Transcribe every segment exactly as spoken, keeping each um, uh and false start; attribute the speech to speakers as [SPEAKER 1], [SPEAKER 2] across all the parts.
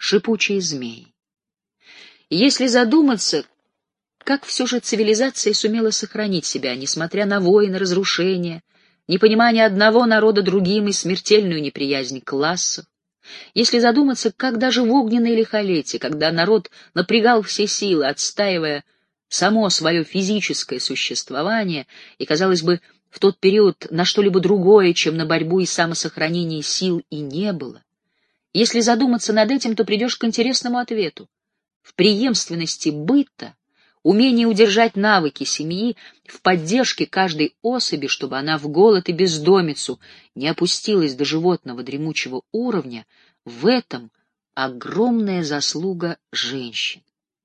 [SPEAKER 1] шипучие змеи. Если задуматься, как все же цивилизация сумела сохранить себя, несмотря на войны, разрушения, непонимание одного народа другим и смертельную неприязнь классов. Если задуматься, как даже в огненное лихолетие, когда народ напрягал все силы, отстаивая само свое физическое существование, и, казалось бы, в тот период на что-либо другое, чем на борьбу и самосохранение сил, и не было. Если задуматься над этим, то придешь к интересному ответу. В преемственности быта, умении удержать навыки семьи, в поддержке каждой особи, чтобы она в голод и бездомицу не опустилась до животного дремучего уровня, в этом огромная заслуга женщин.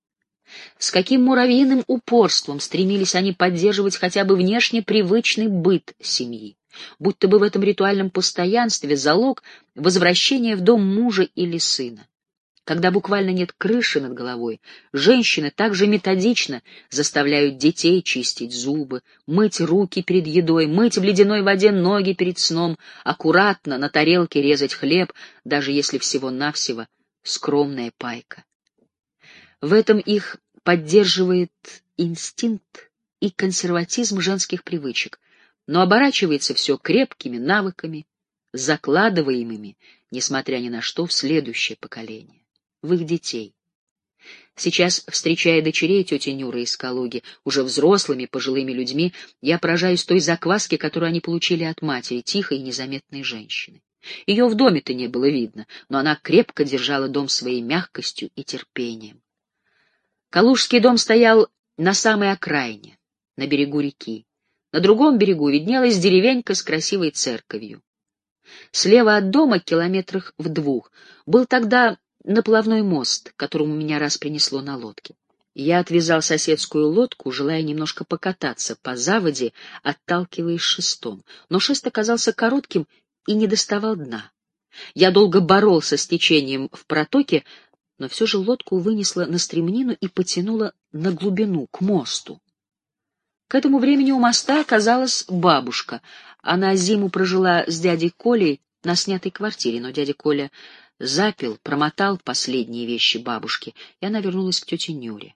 [SPEAKER 1] С каким муравьиным упорством стремились они поддерживать хотя бы внешне привычный быт семьи, будто бы в этом ритуальном постоянстве залог возвращения в дом мужа или сына. Когда буквально нет крыши над головой, женщины также методично заставляют детей чистить зубы, мыть руки перед едой, мыть в ледяной воде ноги перед сном, аккуратно на тарелке резать хлеб, даже если всего-навсего скромная пайка. В этом их поддерживает инстинкт и консерватизм женских привычек, но оборачивается все крепкими навыками, закладываемыми, несмотря ни на что, в следующее поколение. В их детей. Сейчас, встречая дочерей тети Нюры из Калуги, уже взрослыми, пожилыми людьми, я поражаюсь той закваске, которую они получили от матери, тихой и незаметной женщины. Ее в доме-то не было видно, но она крепко держала дом своей мягкостью и терпением. Калужский дом стоял на самой окраине, на берегу реки. На другом берегу виднелась деревенька с красивой церковью. Слева от дома, километрах в двух, был тогда наплавной мост, к которому меня раз принесло на лодке. Я отвязал соседскую лодку, желая немножко покататься по заводе, отталкиваясь шестом, но шест оказался коротким и не доставал дна. Я долго боролся с течением в протоке, но все же лодку вынесло на стремнину и потянуло на глубину, к мосту. К этому времени у моста оказалась бабушка. Она зиму прожила с дядей Колей на снятой квартире, но дядя Коля запил, промотал последние вещи бабушки, и она вернулась к тете Нюре.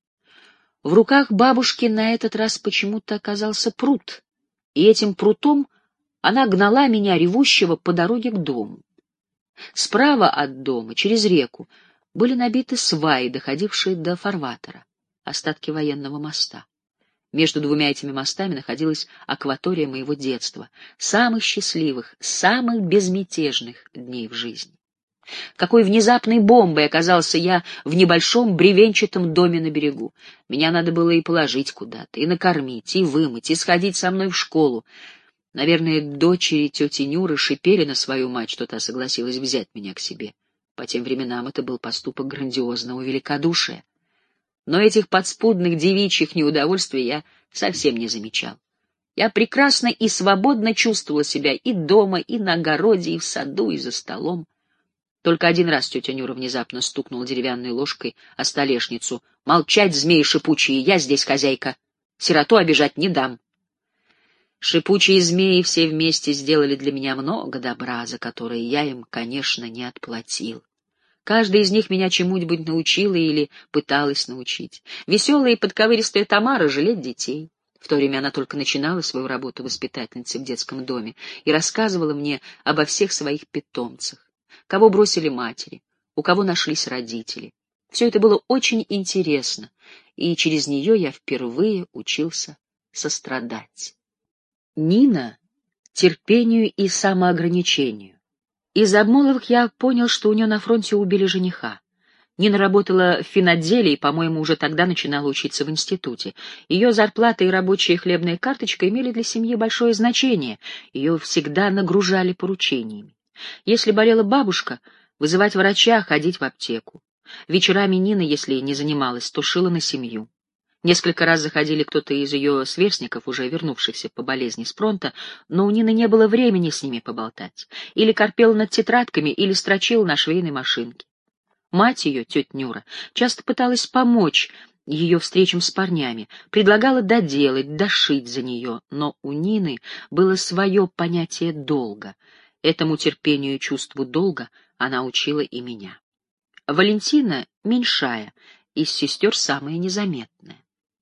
[SPEAKER 1] В руках бабушки на этот раз почему-то оказался прут, и этим прутом она гнала меня, ревущего, по дороге к дому. Справа от дома, через реку, были набиты сваи, доходившие до фарватера, остатки военного моста. Между двумя этими мостами находилась акватория моего детства, самых счастливых, самых безмятежных дней в жизни. Какой внезапной бомбой оказался я в небольшом бревенчатом доме на берегу. Меня надо было и положить куда-то, и накормить, и вымыть, и сходить со мной в школу. Наверное, дочери тети Нюры шипели на свою мать, что та согласилась взять меня к себе. По тем временам это был поступок грандиозного великодушия. Но этих подспудных девичьих неудовольствий я совсем не замечал. Я прекрасно и свободно чувствовала себя и дома, и на огороде, и в саду, и за столом. Только один раз тетя Нюра внезапно стукнула деревянной ложкой о столешницу. «Молчать, змеи шипучие, я здесь хозяйка. Сироту обижать не дам». Шипучие змеи все вместе сделали для меня много добра, за которое я им, конечно, не отплатил. Каждая из них меня чему-нибудь научила или пыталась научить. Веселая и подковыристая Тамара жалеть детей. В то время она только начинала свою работу воспитательницей в детском доме и рассказывала мне обо всех своих питомцах. Кого бросили матери, у кого нашлись родители. Все это было очень интересно, и через нее я впервые учился сострадать. Нина — терпению и самоограничению. Из обмолвок я понял, что у нее на фронте убили жениха. Нина работала в финотделе и, по-моему, уже тогда начинала учиться в институте. Ее зарплата и рабочая хлебная карточка имели для семьи большое значение, ее всегда нагружали поручениями. Если болела бабушка, вызывать врача, ходить в аптеку. Вечерами Нина, если не занималась, то шила на семью. Несколько раз заходили кто-то из ее сверстников, уже вернувшихся по болезни с фронта, но у Нины не было времени с ними поболтать. Или корпела над тетрадками, или строчила на швейной машинке. Мать ее, тетя Нюра, часто пыталась помочь ее встречам с парнями, предлагала доделать, дошить за нее, но у Нины было свое понятие долга. Этому терпению и чувству долга она учила и меня. Валентина меньшая, из сестер самая незаметная.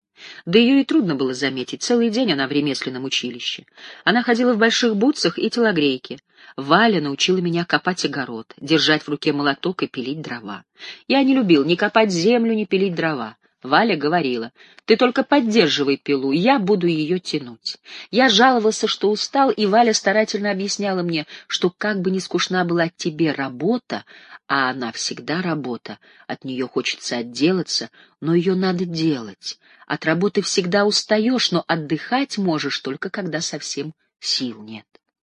[SPEAKER 1] Да ее и трудно было заметить, целый день она в ремесленном училище. Она ходила в больших бутсах и телогрейке. Валя научила меня копать огород, держать в руке молоток и пилить дрова. Я не любил ни копать землю, ни пилить дрова. Валя говорила: «Ты только поддерживай пилу, я буду ее тянуть». Я жаловался, что устал, и Валя старательно объясняла мне, что как бы ни скучна была тебе работа, а она всегда работа, от нее хочется отделаться, но ее надо делать. От работы всегда устаешь, но отдыхать можешь только когда совсем сил нет.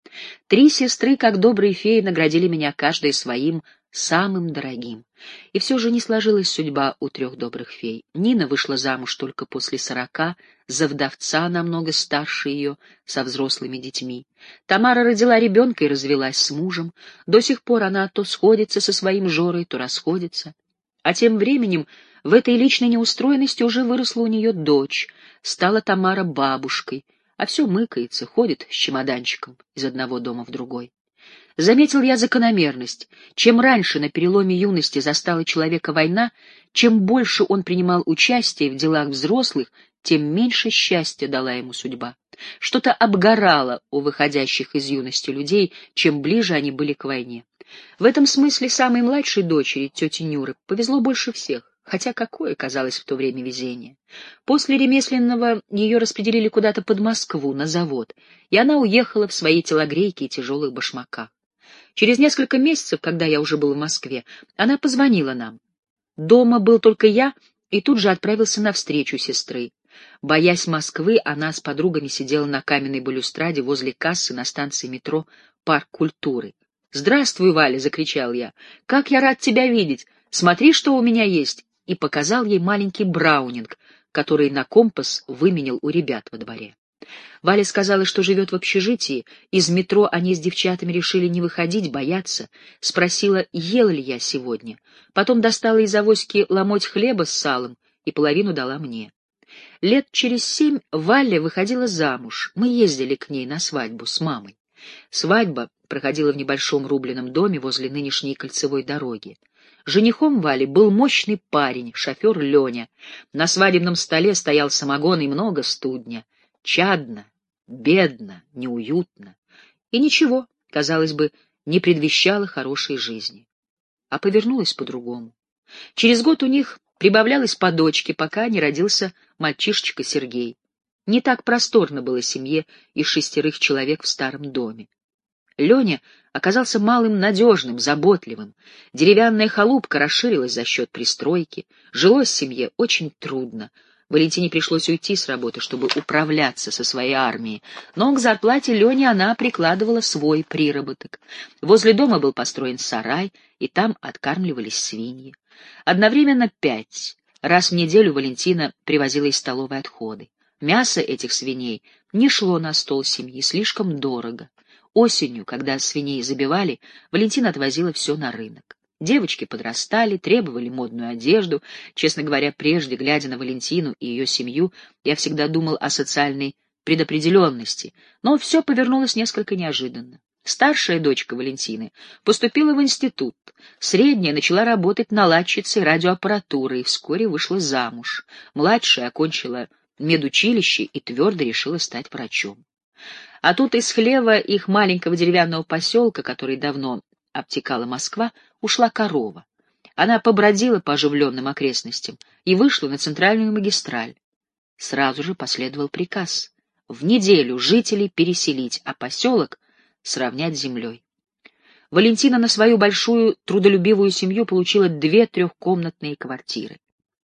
[SPEAKER 1] Три сестры, как добрые феи, наградили меня каждой своим самым дорогим. И все же не сложилась судьба у трех добрых фей. Нина вышла замуж только после сорока, за вдовца намного старше ее, со взрослыми детьми. Тамара родила ребенка и развелась с мужем. До сих пор она то сходится со своим Жорой, то расходится. А тем временем в этой личной неустроенности уже выросла у нее дочь, стала Тамара бабушкой, а все мыкается, ходит с чемоданчиком из одного дома в другой. Заметил я закономерность. Чем раньше на переломе юности застала человека война, чем больше он принимал участие в делах взрослых, тем меньше счастья дала ему судьба. Что-то обгорало у выходящих из юности людей, чем ближе они были к войне. В этом смысле самой младшей дочери, тете Нюры, повезло больше всех, хотя какое казалось в то время везение. После ремесленного ее распределили куда-то под Москву, на завод, и она уехала в своей телогрейке и тяжелых башмаках. Через несколько месяцев, когда я уже был в Москве, она позвонила нам. Дома был только я, и тут же отправился навстречу сестры. Боясь Москвы, она с подругами сидела на каменной балюстраде возле кассы на станции метро «Парк культуры». «Здравствуй, Валя!» — закричал я. «Как я рад тебя видеть! Смотри, что у меня есть!» И показал ей маленький браунинг, который на компас выменял у ребят во дворе. Валя сказала, что живет в общежитии, из метро они с девчатами решили не выходить, бояться. Спросила, ела ли я сегодня. Потом достала из авоськи ломоть хлеба с салом и половину дала мне. Лет через семь Валя выходила замуж, мы ездили к ней на свадьбу с мамой. Свадьба проходила в небольшом рубленном доме возле нынешней кольцевой дороги. Женихом Вали был мощный парень, шофер Леня. На свадебном столе стоял самогон и много студня. Чадно, бедно, неуютно. И ничего, казалось бы, не предвещало хорошей жизни. А повернулось по-другому. Через год у них прибавлялось по дочке, пока не родился мальчишечка Сергей. Не так просторно было семье из шестерых человек в старом доме. Леня оказался малым надежным, заботливым. Деревянная халупка расширилась за счет пристройки. Жилось семье очень трудно. Валентине пришлось уйти с работы, чтобы управляться со своей армией, но к зарплате Лени она прикладывала свой приработок. Возле дома был построен сарай, и там откармливались свиньи. Одновременно пять. Раз в неделю Валентина привозила из столовой отходы. Мясо этих свиней не шло на стол семьи, слишком дорого. Осенью, когда свиней забивали, Валентина отвозила все на рынок. Девочки подрастали, требовали модную одежду. Честно говоря, прежде, глядя на Валентину и ее семью, я всегда думал о социальной предопределенности, но все повернулось несколько неожиданно. Старшая дочка Валентины поступила в институт, средняя начала работать наладчицей радиоаппаратуры и вскоре вышла замуж. Младшая окончила медучилище и твердо решила стать врачом. А тут из хлева их маленького деревянного поселка, который давно обтекала Москва, ушла корова. Она побродила по оживленным окрестностям и вышла на центральную магистраль. Сразу же последовал приказ — в неделю жителей переселить, а поселок сравнять с землей. Валентина на свою большую трудолюбивую семью получила две трехкомнатные квартиры.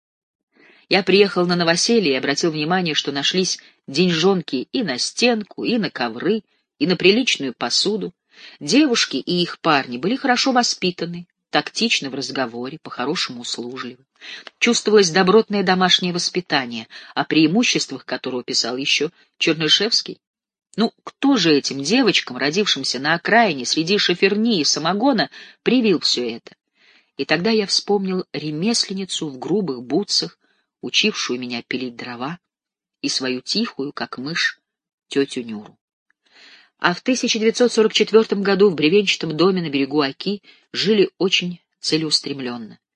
[SPEAKER 1] Я приехал на новоселье и обратил внимание, что нашлись деньжонки и на стенку, и на ковры, и на приличную посуду. Девушки и их парни были хорошо воспитаны, тактичны в разговоре, по-хорошему услужливы. Чувствовалось добротное домашнее воспитание, о преимуществах которого писал еще Чернышевский. Ну, кто же этим девочкам, родившимся на окраине, среди шоферни и самогона, привил все это? И тогда я вспомнил ремесленницу в грубых бутсах, учившую меня пилить дрова, и свою тихую, как мышь, тетю Нюру. А в тысяча девятьсот сорок четвёртом году в бревенчатом доме на берегу Оки жили очень целеустремленно.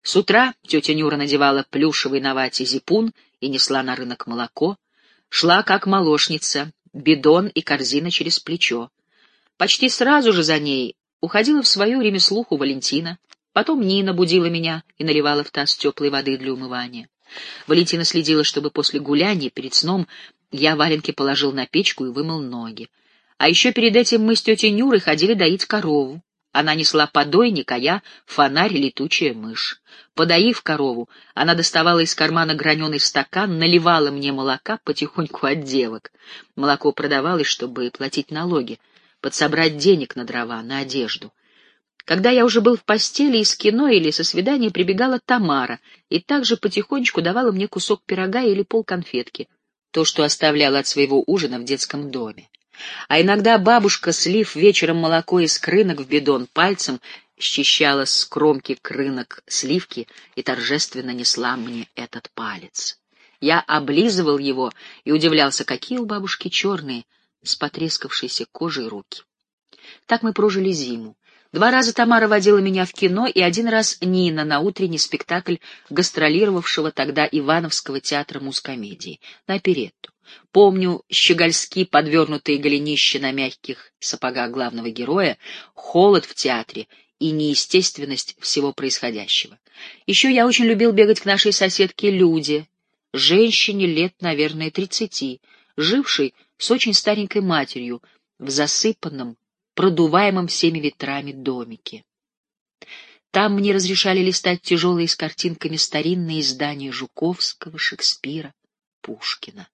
[SPEAKER 1] С утра тетя Нюра надевала плюшевый на вате зипун и несла на рынок молоко. Шла как молочница, бидон и корзина через плечо. Почти сразу же за ней уходила в свою ремеслуху Валентина. Потом Нина будила меня и наливала в таз теплой воды для умывания. Валентина следила, чтобы после гуляния перед сном я валенки положил на печку и вымыл ноги. А еще перед этим мы с тетей Нюрой ходили доить корову. Она несла подойник, а я — фонарь и летучая мышь. Подоив корову, она доставала из кармана граненый стакан, наливала мне молока потихоньку от девок. Молоко продавалось, чтобы платить налоги, подсобрать денег на дрова, на одежду. Когда я уже был в постели, из кино или со свидания прибегала Тамара и также потихонечку давала мне кусок пирога или полконфетки, то, что оставляла от своего ужина в детском доме. А иногда бабушка, слив вечером молоко из крынок в бидон, пальцем счищала с кромки крынок сливки и торжественно несла мне этот палец. Я облизывал его и удивлялся, какие у бабушки черные, с потрескавшейся кожей руки. Так мы прожили зиму. Два раза Тамара водила меня в кино, и один раз Нина на утренний спектакль гастролировавшего тогда Ивановского театра мускомедии, на оперетту. Помню щегольски подвернутые голенища на мягких сапогах главного героя, холод в театре и неестественность всего происходящего. Еще я очень любил бегать к нашей соседке Люде, женщине лет, наверное, тридцати, жившей с очень старенькой матерью в засыпанном, продуваемом всеми ветрами домике. Там мне разрешали листать тяжелые с картинками старинные издания Жуковского, Шекспира, Пушкина.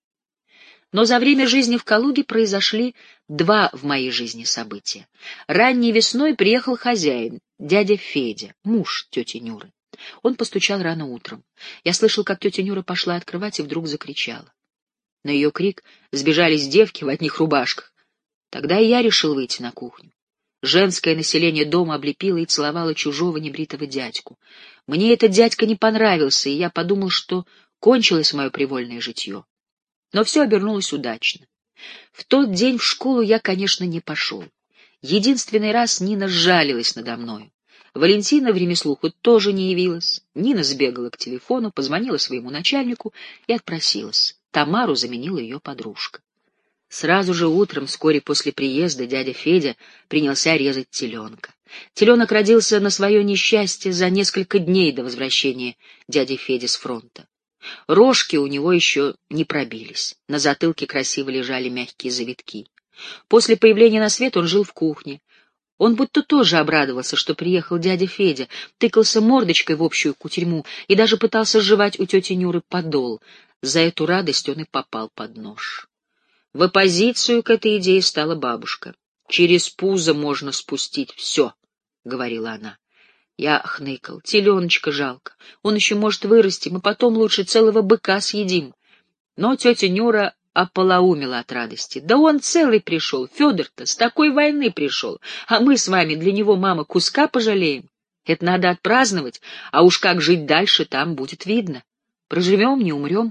[SPEAKER 1] Но за время жизни в Калуге произошли два в моей жизни события. Ранней весной приехал хозяин, дядя Федя, муж тети Нюры. Он постучал рано утром. Я слышал, как тетя Нюра пошла открывать и вдруг закричала. На ее крик сбежались девки в одних рубашках. Тогда и я решил выйти на кухню. Женское население дома облепило и целовало чужого небритого дядьку. Мне этот дядька не понравился, и я подумал, что кончилось мое привольное житье. Но все обернулось удачно. В тот день в школу я, конечно, не пошел. Единственный раз Нина сжалилась надо мною. Валентина в ремеслуху тоже не явилась. Нина сбегала к телефону, позвонила своему начальнику и отпросилась. Тамару заменила ее подружка. Сразу же утром, вскоре после приезда, дядя Федя принялся резать теленка. Теленок родился на свое несчастье за несколько дней до возвращения дяди Феди с фронта. Рожки у него еще не пробились, на затылке красиво лежали мягкие завитки. После появления на свет он жил в кухне. Он будто тоже обрадовался, что приехал дядя Федя, тыкался мордочкой в общую кутерьму и даже пытался сживать у тети Нюры подол. За эту радость он и попал под нож. В оппозицию к этой идее стала бабушка. «Через пузо можно спустить все», — говорила она. Я хныкал. Теленочка жалко. Он еще может вырасти, мы потом лучше целого быка съедим. Но тетя Нюра ополоумела от радости. Да он целый пришел, Федор-то с такой войны пришел, а мы с вами для него, мама, куска пожалеем. Это надо отпраздновать, а уж как жить дальше, там будет видно. Проживем, не умрем.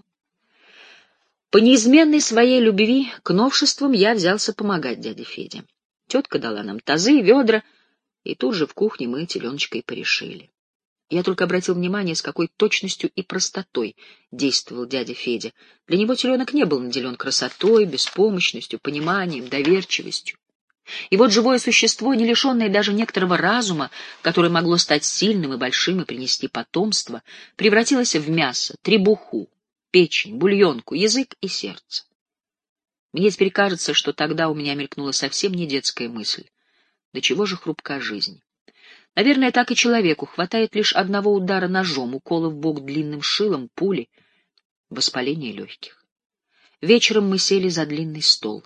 [SPEAKER 1] По неизменной своей любви к новшествам я взялся помогать дяде Феде. Тетка дала нам тазы, ведра, и тут же в кухне мы теленочка и порешили. Я только обратил внимание, с какой точностью и простотой действовал дядя Федя. Для него теленок не был наделен красотой, беспомощностью, пониманием, доверчивостью. И вот живое существо, не лишенное даже некоторого разума, которое могло стать сильным и большим и принести потомство, превратилось в мясо, требуху, печень, бульонку, язык и сердце. Мне теперь кажется, что тогда у меня мелькнула совсем не детская мысль. До чего же хрупка жизнь? Наверное, так и человеку хватает лишь одного удара ножом, укола в бок длинным шилом, пули, воспаление легких. Вечером мы сели за длинный стол.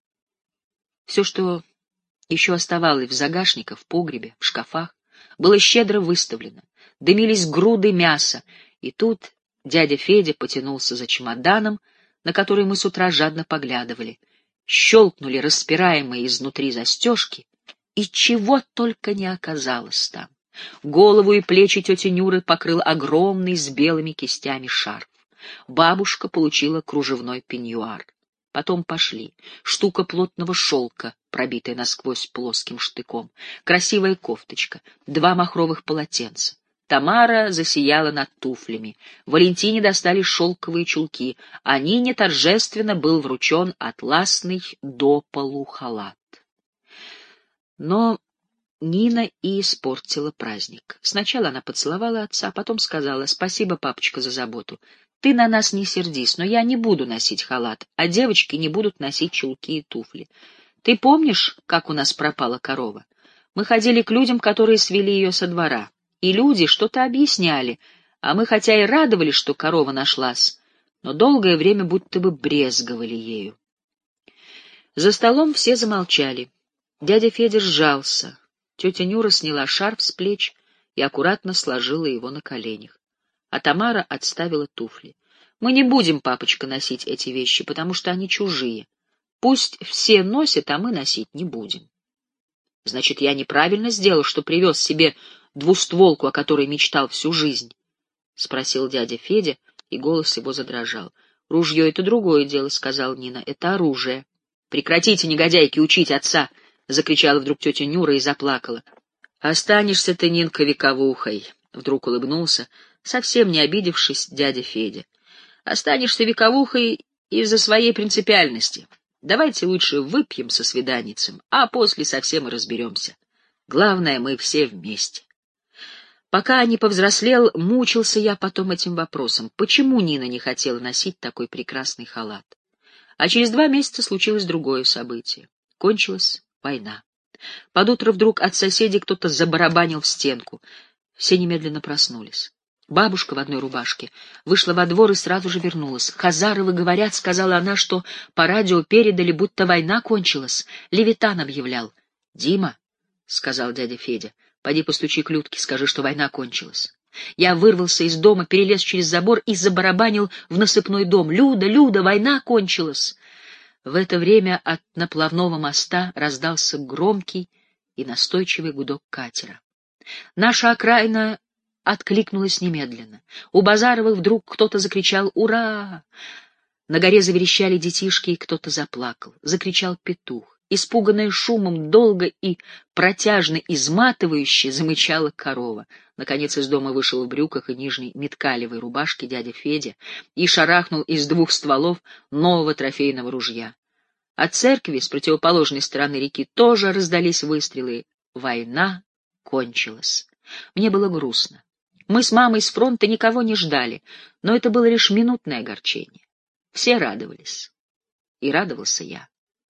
[SPEAKER 1] Все, что еще оставалось в загашниках, в погребе, в шкафах, было щедро выставлено. Дымились груды мяса, и тут дядя Федя потянулся за чемоданом, на который мы с утра жадно поглядывали. Щелкнули распираемые изнутри застежки, и чего только не оказалось там. Голову и плечи тети Нюры покрыл огромный с белыми кистями шарф. Бабушка получила кружевной пеньюар. Потом пошли. Штука плотного шелка, пробитая насквозь плоским штыком, красивая кофточка, два махровых полотенца. Тамара засияла над туфлями. Валентине достались шелковые чулки, а Нине торжественно был вручен атласный до полу халат. Но Нина и испортила праздник. Сначала она поцеловала отца, потом сказала: «Спасибо, папочка, за заботу. Ты на нас не сердись, но я не буду носить халат, а девочки не будут носить чулки и туфли. Ты помнишь, как у нас пропала корова? Мы ходили к людям, которые свели ее со двора, и люди что-то объясняли, а мы хотя и радовались, что корова нашлась, но долгое время будто бы брезговали ею». За столом все замолчали. Дядя Федя сжался. Тетя Нюра сняла шарф с плеч и аккуратно сложила его на коленях. А Тамара отставила туфли. «Мы не будем, папочка, носить эти вещи, потому что они чужие. Пусть все носят, а мы носить не будем». «Значит, я неправильно сделал, что привез себе двустволку, о которой мечтал всю жизнь?» — спросил дядя Федя, и голос его задрожал. «Ружье — это другое дело», — сказал Нина. «Это оружие». «Прекратите, негодяйки, учить отца!» — закричала вдруг тетя Нюра и заплакала. «Останешься ты, Нинка, вековухой», — вдруг улыбнулся, совсем не обидевшись, дядя Федя. «Останешься вековухой из-за своей принципиальности. Давайте лучше выпьем со свиданницем, а после совсем и разберемся. Главное, мы все вместе». Пока не повзрослел, мучился я потом этим вопросом, почему Нина не хотела носить такой прекрасный халат. А через два месяца случилось другое событие. Кончилась война. Под утро вдруг от соседей кто-то забарабанил в стенку. Все немедленно проснулись. Бабушка в одной рубашке вышла во двор и сразу же вернулась. «Хазаровы говорят», — сказала она, — «что по радио передали, будто война кончилась. Левитан объявлял». «Дима», — сказал дядя Федя, — «поди постучи к Людке, скажи, что война кончилась». Я вырвался из дома, перелез через забор и забарабанил в насыпной дом. «Люда, Люда, война кончилась!» В это время от наплавного моста раздался громкий и настойчивый гудок катера. Наша окраина откликнулась немедленно. У Базаровых вдруг кто-то закричал «Ура!». На горе заверещали детишки, и кто-то заплакал. Закричал петух. Испуганная шумом, долго и протяжно изматывающе замычала корова. Наконец из дома вышел в брюках и нижней меткалевой рубашке дядя Федя и шарахнул из двух стволов нового трофейного ружья. От церкви с противоположной стороны реки тоже раздались выстрелы. Война кончилась. Мне было грустно. Мы с мамой с фронта никого не ждали, но это было лишь минутное огорчение. Все радовались. И радовался я.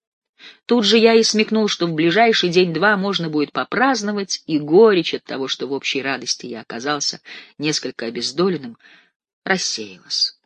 [SPEAKER 1] Тут же я и смекнул, что в ближайший день-два можно будет попраздновать, и горечь от того, что в общей радости я оказался несколько обездоленным, рассеялась.